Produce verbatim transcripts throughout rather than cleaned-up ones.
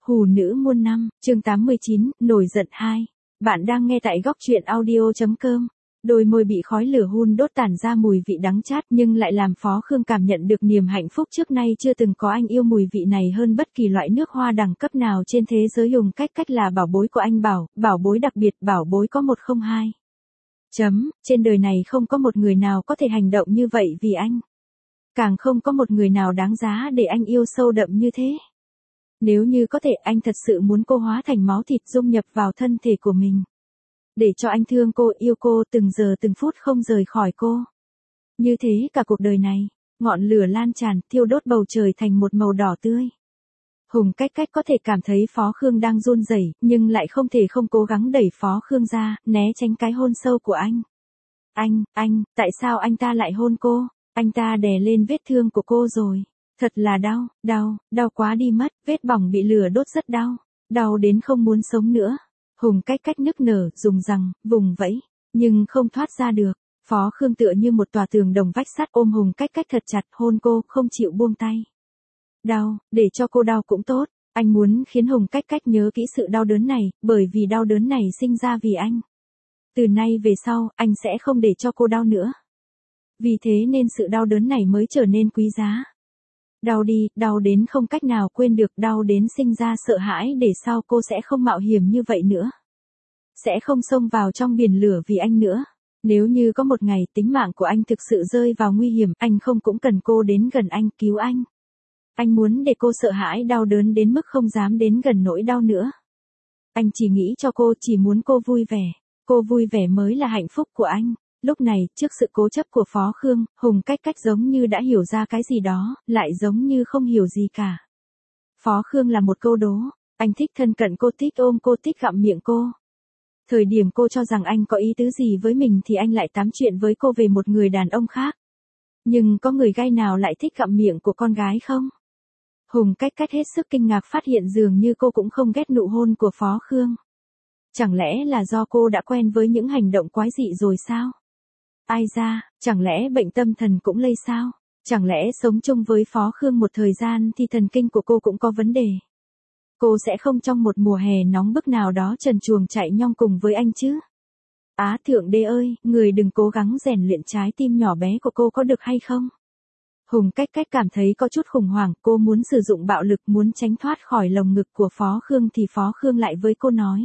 Hù nữ muôn năm, chương tám mươi chín, nổi giận hai. Bạn đang nghe tại góc truyện audio.com. Đôi môi bị khói lửa hun đốt tản ra mùi vị đắng chát nhưng lại làm Phó Khương cảm nhận được niềm hạnh phúc trước nay chưa từng có. Anh yêu mùi vị này hơn bất kỳ loại nước hoa đẳng cấp nào trên thế giới. Hùng Cách Cách là bảo bối của anh Bảo, bảo bối đặc biệt, bảo bối có một không hai. Chấm, trên đời này không có một người nào có thể hành động như vậy vì anh. Càng không có một người nào đáng giá để anh yêu sâu đậm như thế. Nếu như có thể, anh thật sự muốn cô hóa thành máu thịt dung nhập vào thân thể của mình. Để cho anh thương cô, yêu cô, từng giờ từng phút không rời khỏi cô. Như thế cả cuộc đời này, ngọn lửa lan tràn, thiêu đốt bầu trời thành một màu đỏ tươi. Hùng Cách Cách có thể cảm thấy Phó Khương đang run rẩy, nhưng lại không thể không cố gắng đẩy Phó Khương ra, né tránh cái hôn sâu của anh. Anh, anh, tại sao anh ta lại hôn cô? Anh ta đè lên vết thương của cô rồi. Thật là đau, đau, đau quá đi mất, vết bỏng bị lửa đốt rất đau, đau đến không muốn sống nữa. Hùng Cách Cách nức nở, dùng răng, vùng vẫy, nhưng không thoát ra được. Phó Khương tựa như một tòa tường đồng vách sắt ôm Hùng Cách Cách thật chặt, hôn cô, không chịu buông tay. Đau, để cho cô đau cũng tốt, anh muốn khiến Hùng Cách Cách nhớ kỹ sự đau đớn này, bởi vì đau đớn này sinh ra vì anh. Từ nay về sau, anh sẽ không để cho cô đau nữa. Vì thế nên sự đau đớn này mới trở nên quý giá. Đau đi, đau đến không cách nào quên được, đau đến sinh ra sợ hãi để sau cô sẽ không mạo hiểm như vậy nữa. Sẽ không xông vào trong biển lửa vì anh nữa. Nếu như có một ngày tính mạng của anh thực sự rơi vào nguy hiểm, anh không cũng cần cô đến gần anh, cứu anh. Anh muốn để cô sợ hãi đau đớn đến mức không dám đến gần nỗi đau nữa. Anh chỉ nghĩ cho cô, chỉ muốn cô vui vẻ. Cô vui vẻ mới là hạnh phúc của anh. Lúc này, trước sự cố chấp của Phó Khương, Hùng Cách Cách giống như đã hiểu ra cái gì đó, lại giống như không hiểu gì cả. Phó Khương là một câu đố, anh thích thân cận cô, thích ôm cô, thích gặm miệng cô. Thời điểm cô cho rằng anh có ý tứ gì với mình thì anh lại tám chuyện với cô về một người đàn ông khác. Nhưng có người gay nào lại thích gặm miệng của con gái không? Hùng Cách Cách hết sức kinh ngạc phát hiện dường như cô cũng không ghét nụ hôn của Phó Khương. Chẳng lẽ là do cô đã quen với những hành động quái dị rồi sao? Ai ra, chẳng lẽ bệnh tâm thần cũng lây sao? Chẳng lẽ sống chung với Phó Khương một thời gian thì thần kinh của cô cũng có vấn đề? Cô sẽ không trong một mùa hè nóng bức nào đó trần truồng chạy nhong cùng với anh chứ? Á thượng đế ơi, người đừng cố gắng rèn luyện trái tim nhỏ bé của cô có được hay không? Hùng Cách Cách cảm thấy có chút khủng hoảng, cô muốn sử dụng bạo lực, muốn tránh thoát khỏi lồng ngực của Phó Khương thì Phó Khương lại với cô nói.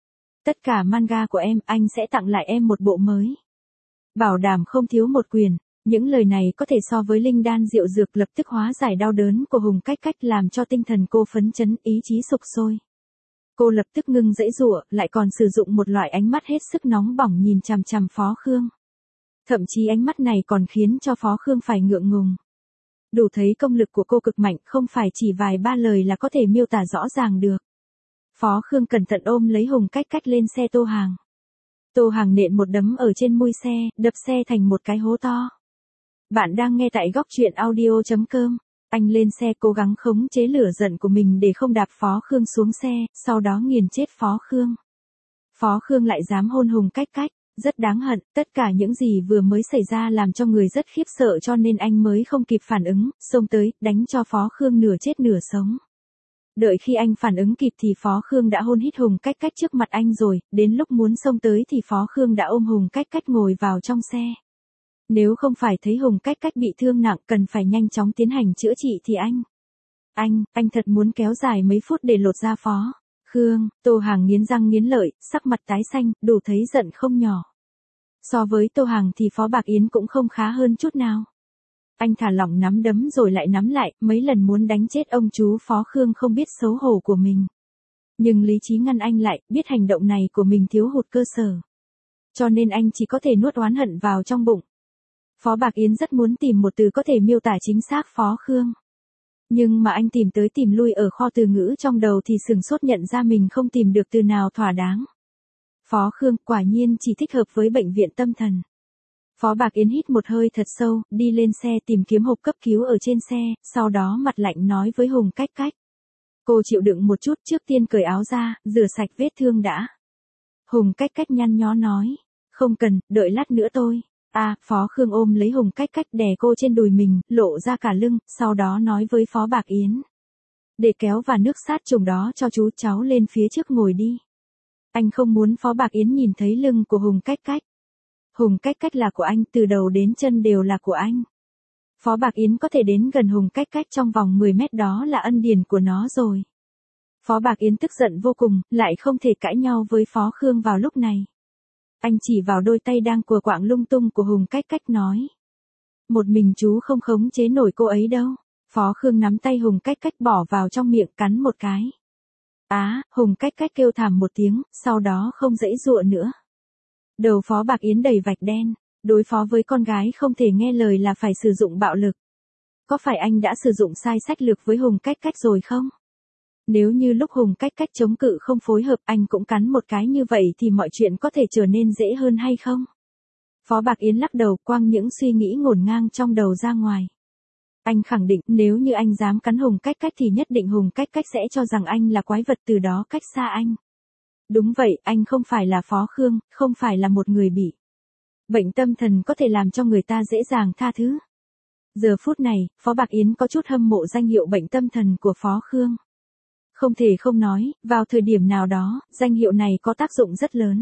Tất cả manga của em, anh sẽ tặng lại em một bộ mới. Bảo đảm không thiếu một quyền. Những lời này có thể so với linh đan diệu dược lập tức hóa giải đau đớn của Hùng Cách Cách, làm cho tinh thần cô phấn chấn, ý chí sục sôi. Cô lập tức ngưng giãy giụa, lại còn sử dụng một loại ánh mắt hết sức nóng bỏng nhìn chằm chằm Phó Khương. Thậm chí ánh mắt này còn khiến cho Phó Khương phải ngượng ngùng. Đủ thấy công lực của cô cực mạnh, không phải chỉ vài ba lời là có thể miêu tả rõ ràng được. Phó Khương cẩn thận ôm lấy Hùng Cách Cách lên xe Tô Hàng. Tô Hàng nện một đấm ở trên mui xe, đập xe thành một cái hố to. Bạn đang nghe tại góc truyện audio.com. Anh lên xe cố gắng khống chế lửa giận của mình để không đạp Phó Khương xuống xe, sau đó nghiền chết Phó Khương. Phó Khương lại dám hôn Hùng Cách Cách, rất đáng hận, tất cả những gì vừa mới xảy ra làm cho người rất khiếp sợ cho nên anh mới không kịp phản ứng, xông tới, đánh cho Phó Khương nửa chết nửa sống. Đợi khi anh phản ứng kịp thì Phó Khương đã hôn hít Hùng Cách Cách trước mặt anh rồi, đến lúc muốn xông tới thì Phó Khương đã ôm Hùng Cách Cách ngồi vào trong xe. Nếu không phải thấy Hùng Cách Cách bị thương nặng cần phải nhanh chóng tiến hành chữa trị thì anh... Anh, anh thật muốn kéo dài mấy phút để lột da Phó Khương. Tô Hàng nghiến răng nghiến lợi, sắc mặt tái xanh, đủ thấy giận không nhỏ. So với Tô Hàng thì Phó Bạc Yến cũng không khá hơn chút nào. Anh thả lỏng nắm đấm rồi lại nắm lại, mấy lần muốn đánh chết ông chú Phó Khương không biết xấu hổ của mình. Nhưng lý trí ngăn anh lại, biết hành động này của mình thiếu hụt cơ sở. Cho nên anh chỉ có thể nuốt oán hận vào trong bụng. Phó Bạc Yến rất muốn tìm một từ có thể miêu tả chính xác Phó Khương. Nhưng mà anh tìm tới tìm lui ở kho từ ngữ trong đầu thì sửng sốt nhận ra mình không tìm được từ nào thỏa đáng. Phó Khương quả nhiên chỉ thích hợp với bệnh viện tâm thần. Phó Bạc Yến hít một hơi thật sâu, đi lên xe tìm kiếm hộp cấp cứu ở trên xe, sau đó mặt lạnh nói với Hùng Cách Cách. Cô chịu đựng một chút, trước tiên cởi áo ra, rửa sạch vết thương đã. Hùng Cách Cách nhăn nhó nói. Không cần, đợi lát nữa tôi. À, Phó Khương ôm lấy Hùng Cách Cách đè cô trên đùi mình, lộ ra cả lưng, sau đó nói với Phó Bạc Yến. Để kéo và nước sát trùng đó cho chú, cháu lên phía trước ngồi đi. Anh không muốn Phó Bạc Yến nhìn thấy lưng của Hùng Cách Cách. Hùng Cách Cách là của anh, từ đầu đến chân đều là của anh. Phó Bạc Yến có thể đến gần Hùng Cách Cách trong vòng mười mét đó là ân điển của nó rồi. Phó Bạc Yến tức giận vô cùng, lại không thể cãi nhau với Phó Khương vào lúc này. Anh chỉ vào đôi tay đang cùa quạng lung tung của Hùng Cách Cách nói. Một mình chú không khống chế nổi cô ấy đâu. Phó Khương nắm tay Hùng Cách Cách bỏ vào trong miệng cắn một cái. Á, Hùng Cách Cách kêu thảm một tiếng, sau đó không giãy giụa nữa. Đầu Phó Bạc Yến đầy vạch đen, đối phó với con gái không thể nghe lời là phải sử dụng bạo lực. Có phải anh đã sử dụng sai sách lược với Hùng Cách Cách rồi không? Nếu như lúc Hùng Cách Cách chống cự không phối hợp anh cũng cắn một cái như vậy thì mọi chuyện có thể trở nên dễ hơn hay không? Phó Bạc Yến lắc đầu quăng những suy nghĩ ngổn ngang trong đầu ra ngoài. Anh khẳng định nếu như anh dám cắn Hùng Cách Cách thì nhất định Hùng Cách Cách sẽ cho rằng anh là quái vật, từ đó cách xa anh. Đúng vậy, anh không phải là Phó Khương, không phải là một người bị bệnh tâm thần có thể làm cho người ta dễ dàng tha thứ. Giờ phút này, Phó Bạc Yến có chút hâm mộ danh hiệu bệnh tâm thần của Phó Khương. Không thể không nói, vào thời điểm nào đó, danh hiệu này có tác dụng rất lớn.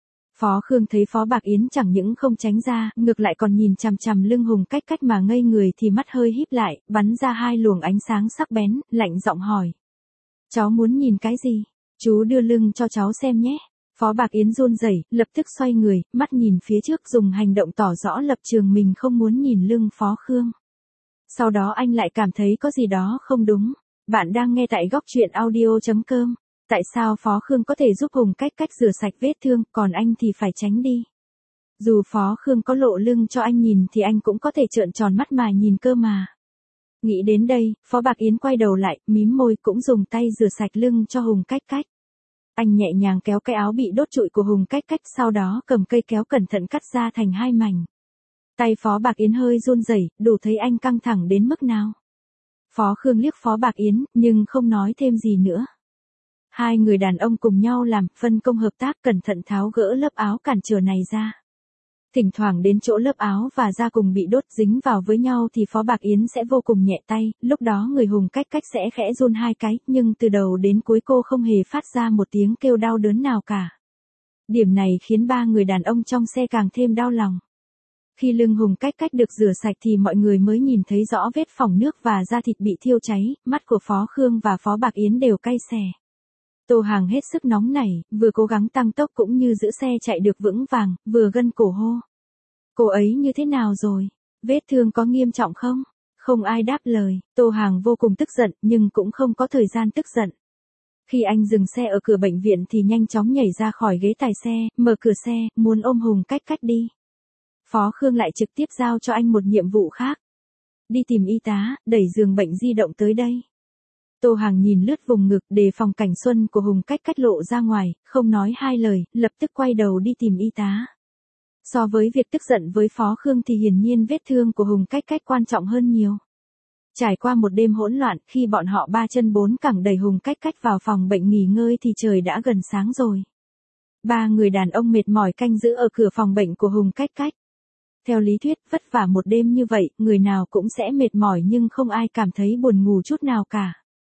Phó Khương thấy Phó Bạc Yến chẳng những không tránh ra, ngược lại còn nhìn chằm chằm lưng Hùng Cách Cách mà ngây người thì mắt hơi híp lại, bắn ra hai luồng ánh sáng sắc bén, lạnh giọng hỏi. Cháu muốn nhìn cái gì? Chú đưa lưng cho cháu xem nhé. Phó Bạc Yến run rẩy, lập tức xoay người, mắt nhìn phía trước dùng hành động tỏ rõ lập trường mình không muốn nhìn lưng Phó Khương. Sau đó anh lại cảm thấy có gì đó không đúng. Bạn đang nghe tại góc truyện audio chấm com. Tại sao Phó Khương có thể giúp Hùng Cách Cách rửa sạch vết thương, còn anh thì phải tránh đi? Dù Phó Khương có lộ lưng cho anh nhìn thì anh cũng có thể trợn tròn mắt mà nhìn cơ mà. Nghĩ đến đây, Phó Bạc Yến quay đầu lại, mím môi cũng dùng tay rửa sạch lưng cho Hùng Cách Cách. Anh nhẹ nhàng kéo cái áo bị đốt trụi của Hùng Cách Cách, sau đó cầm cây kéo cẩn thận cắt ra thành hai mảnh. Tay Phó Bạc Yến hơi run rẩy, đủ thấy anh căng thẳng đến mức nào. Phó Khương liếc Phó Bạc Yến, nhưng không nói thêm gì nữa. Hai người đàn ông cùng nhau làm, phân công hợp tác, cẩn thận tháo gỡ lớp áo cản trở này ra. Thỉnh thoảng đến chỗ lớp áo và da cùng bị đốt dính vào với nhau thì Phó Bạc Yến sẽ vô cùng nhẹ tay, lúc đó người Hùng Cách Cách sẽ khẽ run hai cái, nhưng từ đầu đến cuối cô không hề phát ra một tiếng kêu đau đớn nào cả. Điểm này khiến ba người đàn ông trong xe càng thêm đau lòng. Khi lưng Hùng Cách Cách được rửa sạch thì mọi người mới nhìn thấy rõ vết phỏng nước và da thịt bị thiêu cháy, mắt của Phó Khương và Phó Bạc Yến đều cay xè. Tô Hàng hết sức nóng nảy, vừa cố gắng tăng tốc cũng như giữ xe chạy được vững vàng, vừa gân cổ hô. Cô ấy như thế nào rồi? Vết thương có nghiêm trọng không? Không ai đáp lời, Tô Hàng vô cùng tức giận nhưng cũng không có thời gian tức giận. Khi anh dừng xe ở cửa bệnh viện thì nhanh chóng nhảy ra khỏi ghế tài xe, mở cửa xe, muốn ôm Hùng Cách Cách đi. Phó Khương lại trực tiếp giao cho anh một nhiệm vụ khác. Đi tìm y tá, đẩy giường bệnh di động tới đây. Tô Hàng nhìn lướt vùng ngực đề phòng cảnh xuân của Hùng Cách Cách lộ ra ngoài, không nói hai lời, lập tức quay đầu đi tìm y tá. So với việc tức giận với Phó Khương thì hiển nhiên vết thương của Hùng Cách Cách quan trọng hơn nhiều. Trải qua một đêm hỗn loạn, khi bọn họ ba chân bốn cẳng đẩy Hùng Cách Cách vào phòng bệnh nghỉ ngơi thì trời đã gần sáng rồi. Ba người đàn ông mệt mỏi canh giữ ở cửa phòng bệnh của Hùng Cách Cách. Theo lý thuyết, vất vả một đêm như vậy, người nào cũng sẽ mệt mỏi nhưng không ai cảm thấy buồn ngủ chút nào cả.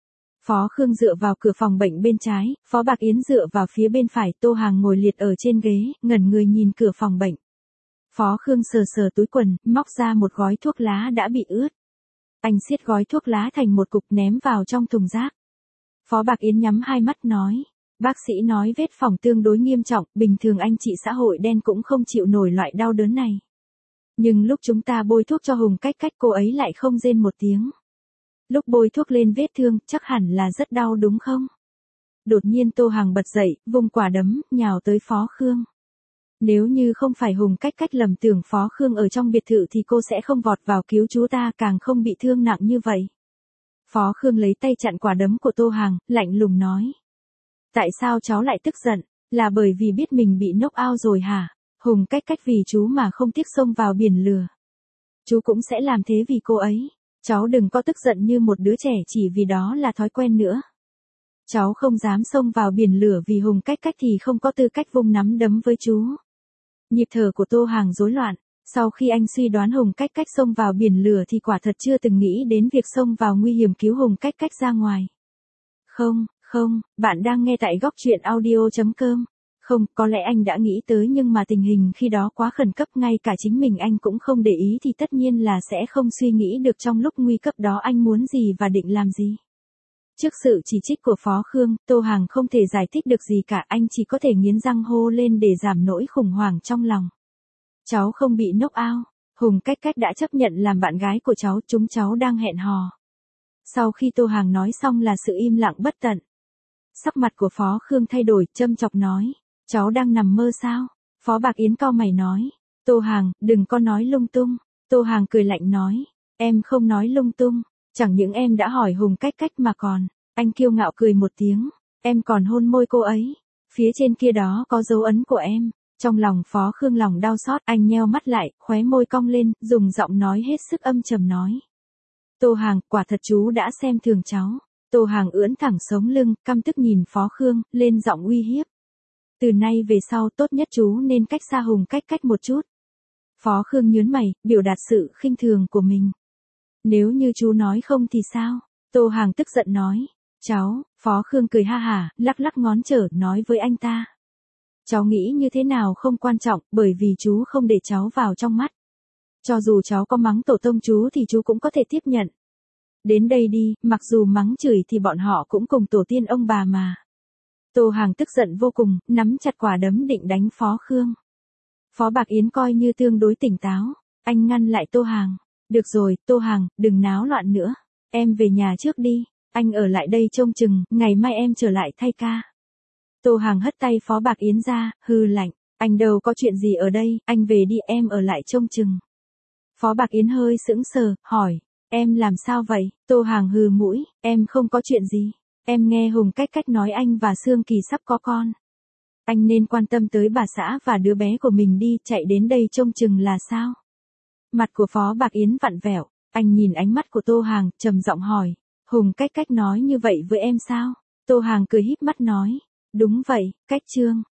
Phó Khương dựa vào cửa phòng bệnh bên trái, Phó Bạc Yến dựa vào phía bên phải, Tô Hàng ngồi liệt ở trên ghế, ngẩn người nhìn cửa phòng bệnh. Phó Khương sờ sờ túi quần, móc ra một gói thuốc lá đã bị ướt. Anh siết gói thuốc lá thành một cục ném vào trong thùng rác. Phó Bạc Yến nhắm hai mắt nói, bác sĩ nói vết phỏng tương đối nghiêm trọng, bình thường anh chị xã hội đen cũng không chịu nổi loại đau đớn này. Nhưng lúc chúng ta bôi thuốc cho Hùng Cách Cách cô ấy lại không rên một tiếng. Lúc bôi thuốc lên vết thương, chắc hẳn là rất đau đúng không? Đột nhiên Tô Hàng bật dậy, vung quả đấm, nhào tới Phó Khương. Nếu như không phải Hùng Cách Cách lầm tưởng Phó Khương ở trong biệt thự thì cô sẽ không vọt vào cứu chú ta, càng không bị thương nặng như vậy. Phó Khương lấy tay chặn quả đấm của Tô Hàng, lạnh lùng nói. Tại sao cháu lại tức giận? Là bởi vì biết mình bị knock out rồi hả? Hùng Cách Cách vì chú mà không tiếc xông vào biển lửa. Chú cũng sẽ làm thế vì cô ấy. Cháu đừng có tức giận như một đứa trẻ chỉ vì đó là thói quen nữa. Cháu không dám xông vào biển lửa vì Hùng Cách Cách thì không có tư cách vung nắm đấm với chú. Nhịp thở của Tô Hàng rối loạn. Sau khi anh suy đoán Hùng Cách Cách xông vào biển lửa thì quả thật chưa từng nghĩ đến việc xông vào nguy hiểm cứu Hùng Cách Cách ra ngoài. Không, không, bạn đang nghe tại góc chuyện audio chấm com. Không, có lẽ anh đã nghĩ tới nhưng mà tình hình khi đó quá khẩn cấp, ngay cả chính mình anh cũng không để ý thì tất nhiên là sẽ không suy nghĩ được trong lúc nguy cấp đó anh muốn gì và định làm gì. Trước sự chỉ trích của Phó Khương, Tô Hàng không thể giải thích được gì cả, anh chỉ có thể nghiến răng hô lên để giảm nỗi khủng hoảng trong lòng. Cháu không bị knock out, Hùng Cách Cách đã chấp nhận làm bạn gái của cháu, chúng cháu đang hẹn hò. Sau khi Tô Hàng nói xong là sự im lặng bất tận. Sắc mặt của Phó Khương thay đổi, châm chọc nói, cháu đang nằm mơ sao? Phó Bạc Yến cau mày nói, Tô Hàng, đừng có nói lung tung. Tô Hàng cười lạnh nói, em không nói lung tung, chẳng những em đã hỏi Hùng Cách Cách mà còn, anh kiêu ngạo cười một tiếng, em còn hôn môi cô ấy, phía trên kia đó có dấu ấn của em. Trong lòng Phó Khương lòng đau xót, anh nheo mắt lại, khóe môi cong lên, dùng giọng nói hết sức âm trầm nói. Tô Hàng, quả thật chú đã xem thường cháu. Tô Hàng ưỡn thẳng sống lưng, căm tức nhìn Phó Khương, lên giọng uy hiếp. Từ nay về sau tốt nhất chú nên cách xa Hùng Cách Cách một chút. Phó Khương nhướng mày, biểu đạt sự khinh thường của mình. Nếu như chú nói không thì sao? Tô Hàng tức giận nói. Cháu, Phó Khương cười ha hả, lắc lắc ngón trở, nói với anh ta. Cháu nghĩ như thế nào không quan trọng, bởi vì chú không để cháu vào trong mắt. Cho dù cháu có mắng tổ tông chú thì chú cũng có thể tiếp nhận. Đến đây đi, mặc dù mắng chửi thì bọn họ cũng cùng tổ tiên ông bà mà. Tô Hàng tức giận vô cùng, nắm chặt quả đấm định đánh Phó Khương. Phó Bạc Yến coi như tương đối tỉnh táo, anh ngăn lại Tô Hàng. Được rồi, Tô Hàng, đừng náo loạn nữa. Em về nhà trước đi, anh ở lại đây trông chừng, ngày mai em trở lại thay ca. Tô Hàng hất tay Phó Bạc Yến ra, hừ lạnh, anh đâu có chuyện gì ở đây, anh về đi, em ở lại trông chừng. Phó Bạc Yến hơi sững sờ, hỏi, em làm sao vậy? Tô Hàng hừ mũi, em không có chuyện gì. Em nghe Hùng Cách Cách nói anh và Sương Kỳ sắp có con. Anh nên quan tâm tới bà xã và đứa bé của mình đi, chạy đến đây trông chừng là sao? Mặt của Phó Bạc Yến vặn vẹo, anh nhìn ánh mắt của Tô Hàng, trầm giọng hỏi, Hùng Cách Cách nói như vậy với em sao? Tô Hàng cười híp mắt nói, đúng vậy, Cách Trương,